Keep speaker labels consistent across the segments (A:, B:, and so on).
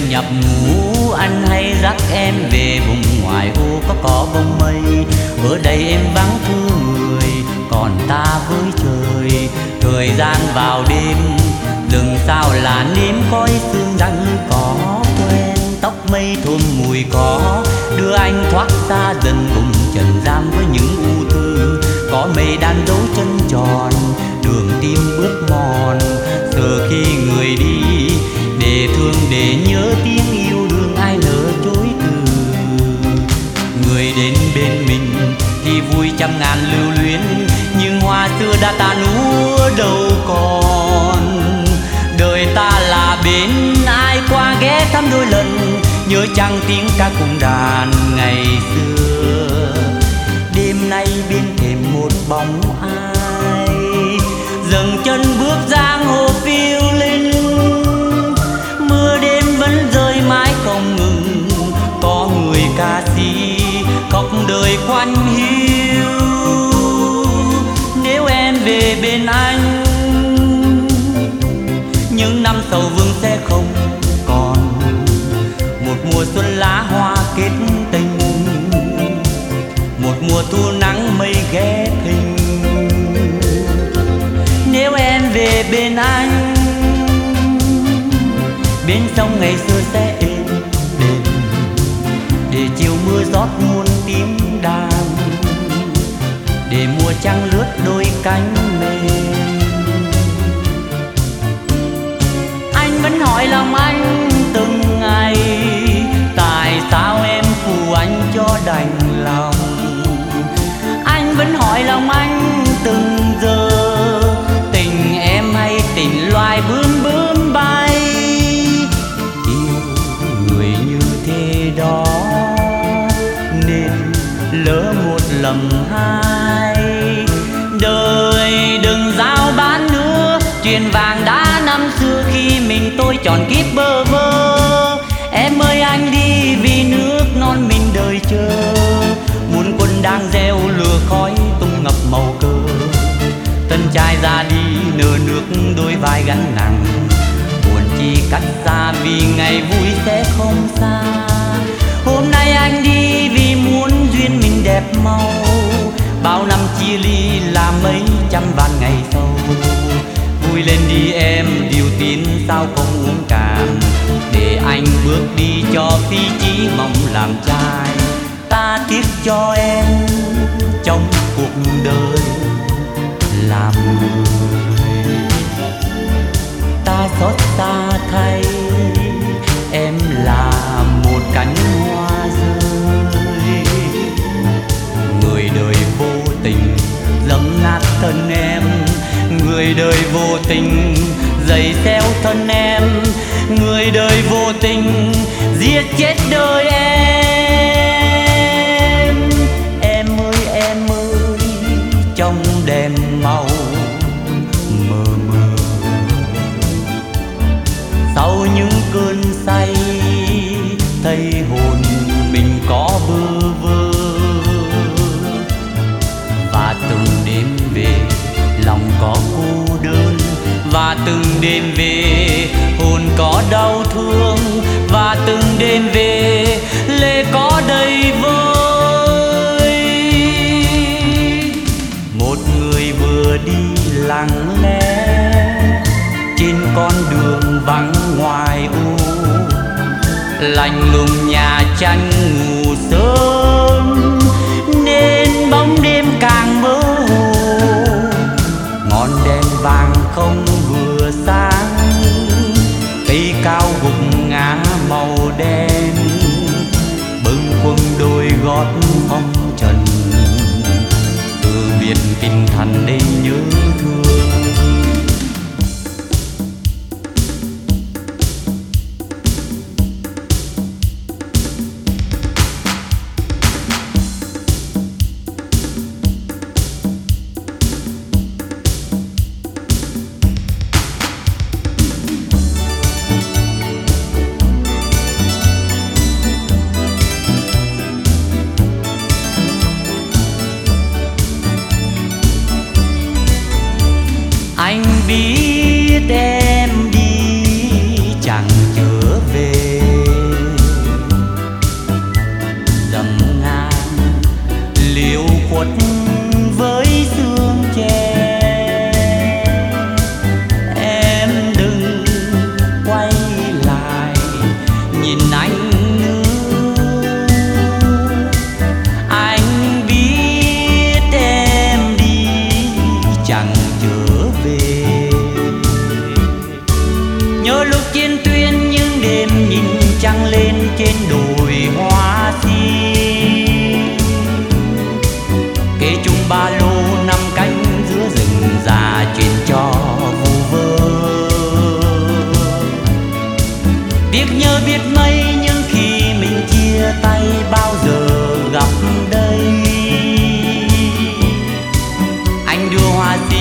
A: nhập ngũ anh hay dắt em về vùng ngoài ô có bông mây. Ở đây em vắng thương người, còn ta với trời. Thời gian vào đêm, rừng sao là nếm khói sương răng có quen. Tóc mây thơm mùi có, đưa anh thoát xa dần vùng trần gian với những ưu tư. Có mây đan dấu chân tròn, đường tim bước mòn. Giờ khi người đi, để thương để nhớ tiếng yêu đương ai nỡ chối từ. Người đến bên mình thì vui trăm ngàn lưu luyến, nhưng hoa xưa đã tàn úa đâu còn. Đời ta là bến, ai qua ghé thăm đôi lần, nhớ chăng tiếng ca cung đàn ngày xưa. Đêm nay bên thềm một bóng ai, dừng chân bước giang hồ phiêu linh. Mưa đêm vẫn rơi mãi không ngừng, có người ca sĩ khóc đời quanh hiu. Nếu em về bên anh, những năm sầu vương sẽ không còn. Một mùa xuân lá hoa kết tình, một mùa thu nắng mây ghé thình. Nếu em về bên anh, bên sông ngày xưa sẽ êm đềm, để chiều mưa rót muôn tiếng đàn, để mùa trăng lướt đôi cánh mềm. Anh vẫn hỏi lòng anh từng ngày, tại sao em phụ anh cho đành lòng. Anh vẫn hỏi lòng anh từng giờ, tình em hay tình loài bướm bướm bay. Yêu người như thế đó nên lỡ một lầm hai. Đời đừng giao bán nữa chuyện vàng đã năm xưa, khi mình tôi tròn kiếp bơ vơ. Em ơi anh đi vì nước non mình đời chờ, muôn quân đang gieo lửa khói tung ngập màu cờ. Tân trai ra đi nở nước đôi vai gánh nặng, buồn chi cách xa vì ngày vui sẽ không xa. Hôm nay anh đi vì muốn duyên mình đẹp màu, bao năm chia ly là mấy trăm vạn ngày sau. Vui lên đi em điều tin sao không uống cạn, để anh bước đi cho phi chí mong làm trai. Ta tiếc cho em trong cuộc đời làm người, ta xót xa thay em là một cánh hoa rơi. Người đời vô tình dẫm nát thân em, người đời vô tình giày xéo thân em, người đời vô tình giết chết đời em. Em ơi trong đèn màu mờ mờ, sau những cơn say thấy hồn mình có bơ vơ. Và từng đêm về lòng có cô đơn, và từng đêm về hồn có đau thương, và từng đêm về lệ có đầy vơi. Một người vừa đi lặng lẽ trên con đường vắng ngoài ô, lạnh lùng nhà tranh ngủ sớm nên bóng đêm càng mơ hồ. Ngọn đèn vàng không vừa sáng, cây cao gục ngã màu đen, bâng khuâng đôi gót phong trần. Từ biệt kinh thành đây nhớ thương.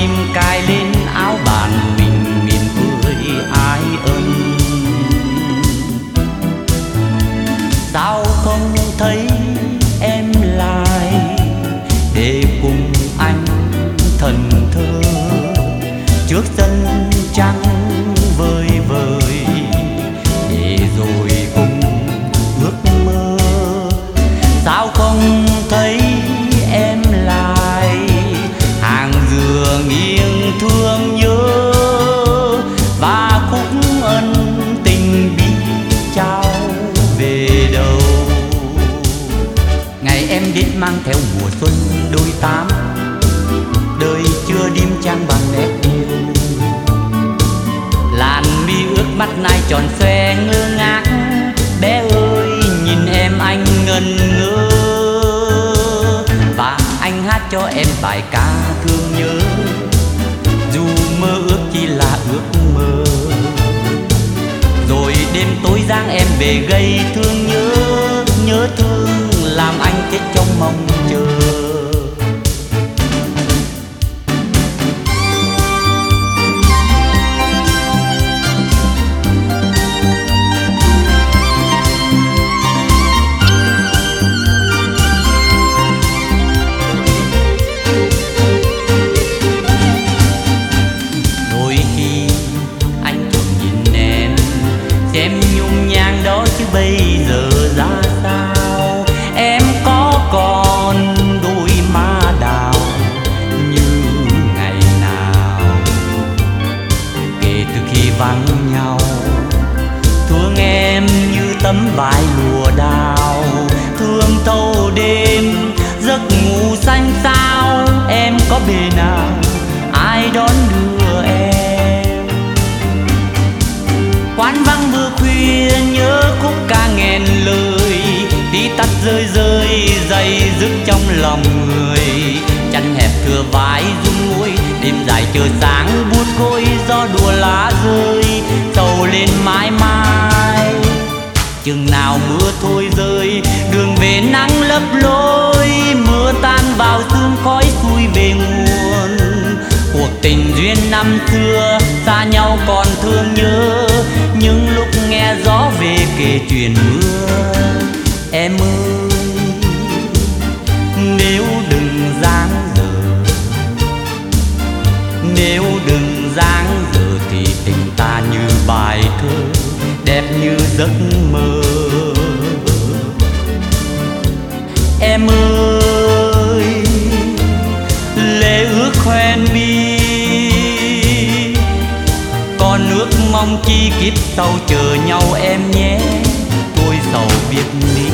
A: đêm cài lên áo bàn mình mỉm cười ai ân. Sao không thấy em lại để cùng anh thần thơ trước sân trăng vơi vơi, để rồi cùng ước mơ. Sao không thấy em lại hàng dừa nghiêng thương nhớ và khúc ân tình bi trao về đâu. Ngày em đến mang theo mùa xuân đôi tám, đời chưa đêm trang bằng nét yêu. Làn mi ướt mắt nai tròn xoe ngơ ngác, bé ơi nhìn em anh ngẩn ngơ. Và anh hát cho em bài ca thương nhớ, dù mơ ước chỉ là ước mơ. Rồi đêm tối giang em về gây thương nhớ, nhớ thương làm anh chết trong mong chờ. Em nhung nhang đó chứ bây giờ ra sao, em có còn đôi má đào như ngày nào. Kể từ khi vắng nhau, thương em như tấm vải lụa đào, thương thâu đêm giấc ngủ xanh xao. Em có bề nào ai đón đưa em, quán vắng mưa khuya nhớ khúc ca nghẹn lời, tí tắt rơi rơi dây dứt trong lòng người. Chăn hẹp thừa vải rung môi, đêm dài chờ sáng buốt khôi gió đùa lá rơi sầu lên mãi mãi. Chừng nào mưa thôi rơi đường về nắng lấp lối, mưa tan vào sương khói xuôi về nguồn. Cuộc tình duyên năm xưa xa nhau còn thương nhớ, những lúc nghe gió về kể chuyện mưa. Em ơi nếu đừng dang dở, nếu đừng dang dở thì tình ta như bài thơ đẹp như giấc mơ. Em ơi lệ ước khoen bi, còn ước mong chi kiếp sau chờ nhau em nhé, tôi sầu biệt ly.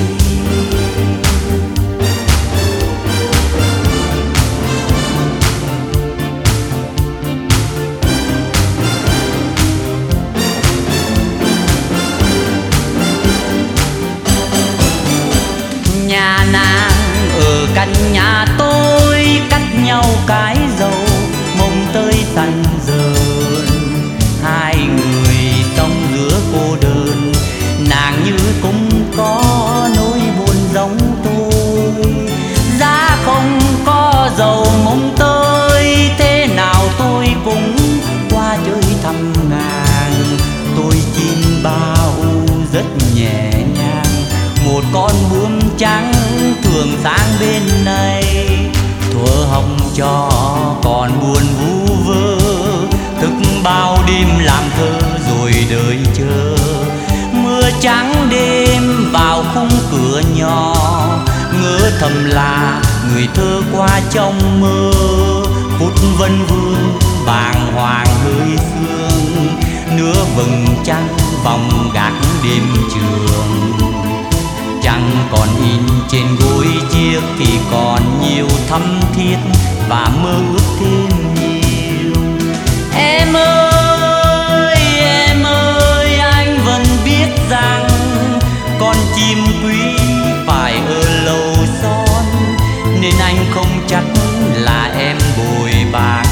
A: Nhà nàng ở căn nhà tôi, cách nhau cái dầu mông tới săn dờn. Hai người sống giữa cô đơn, nàng như cũng có nỗi buồn giống tôi. Giá không có dầu mông tới, thế nào tôi cũng qua chơi thăm nàng. Tôi chim bao rất nhẹ nhàng, một con bướm trắng thường sáng bên này. Thuở hồng cho còn buồn vu vơ, thức bao đêm làm thơ rồi đợi chờ. Mưa trắng đêm vào khung cửa nhỏ, ngỡ thầm là người thơ qua trong mơ. Phút vân vương bàng hoàng hơi sương, nửa vầng trăng vòng gác đêm trường. Chẳng còn in trên gối chiếc thì còn nhiều thắm thiết và mơ ước thêm nhiều. Em ơi anh vẫn biết rằng con chim quý phải ở lâu son, nên anh không chắc là em bồi bạc.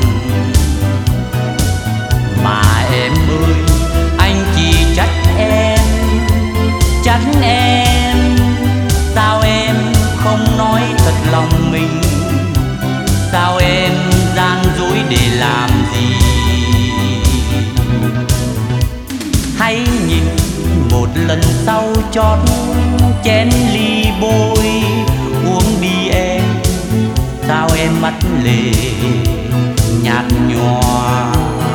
A: Mà em ơi anh chỉ trách em, trách em sao em không nói thật lòng mình, sao em lần sau chót chén ly bôi. Uống đi em, sao em mắt lệ nhạt nhòa.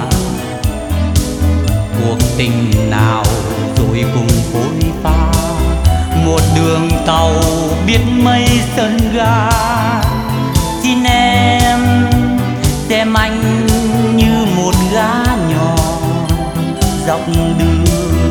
A: Cuộc tình nào rồi cùng phôi pha, một đường tàu biết mấy sân ga. Xin em xem anh như một gã nhỏ dọc đường.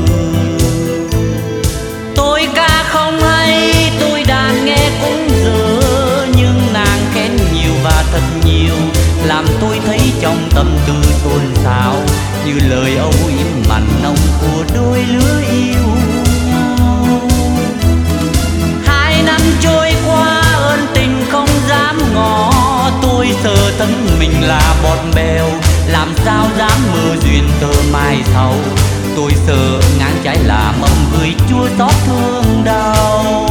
A: Tôi ca không hay, tôi đàn nghe cũng dở, nhưng nàng khen nhiều và thật nhiều, làm tôi thấy trong tâm tư xôn xao như lời âu yếm mặn nồng của đôi lứa yêu nhau. 2 năm trôi qua ơn tình không dám ngỏ, tôi sợ thân mình là bọt bèo, làm sao dám mơ duyên tơ mai sau. Tôi sợ ngang trái là mầm gửi chua xót thương đau.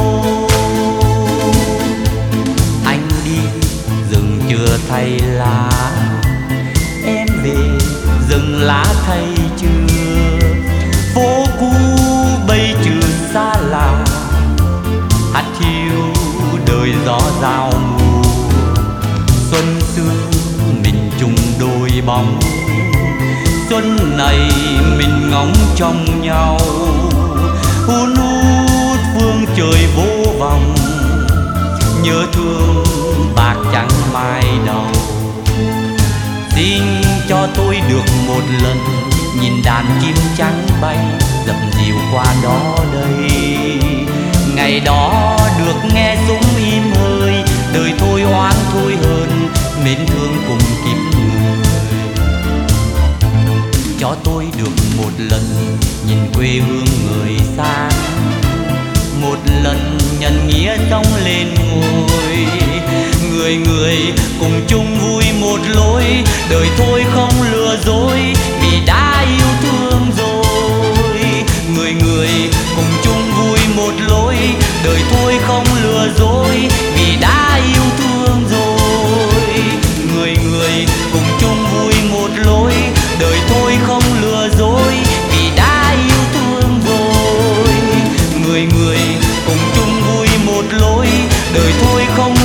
A: Anh đi rừng chưa thay lá, em về rừng lá thay chưa. Phố cũ bây chưa xa lạ, hát hiu đời gió giao mùa. Xuân xưa mình chung đôi bóng, xuân này mình ngóng trong nhau. Hun hút phương trời vô vọng, nhớ thương bạc trắng mai đầu. Xin cho tôi được một lần nhìn đàn chim trắng bay dập dìu qua đó đây. Ngày đó được nghe súng im hơi, đời thôi oán thôi hơn, mến thương cùng kiếp người. Cho tôi được một lần nhìn quê hương người xa, một lần nhân nghĩa sống lên ngôi. Người người cùng chung vui một lối, đời thôi không lừa dối vì đã yêu thương rồi. Người người cùng chung vui một lối, đời thôi không lừa dối vì đã yêu thương rồi. Người người cùng chung vui một lối, đời thôi không lừa dối vì đã yêu thương rồi. Người người cùng chung vui một lối, đời thôi không